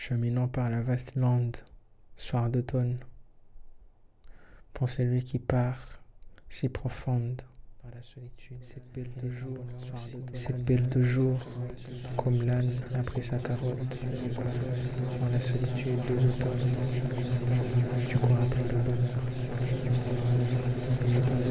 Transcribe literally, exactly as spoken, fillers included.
cheminant par la vaste lande, soir d'automne, pour celui qui part si profonde dans la solitude, cette belle de jour, cette belle de jour, comme l'âne après sa carotte, dans la solitude de l'automne, tu cours après le bonheur.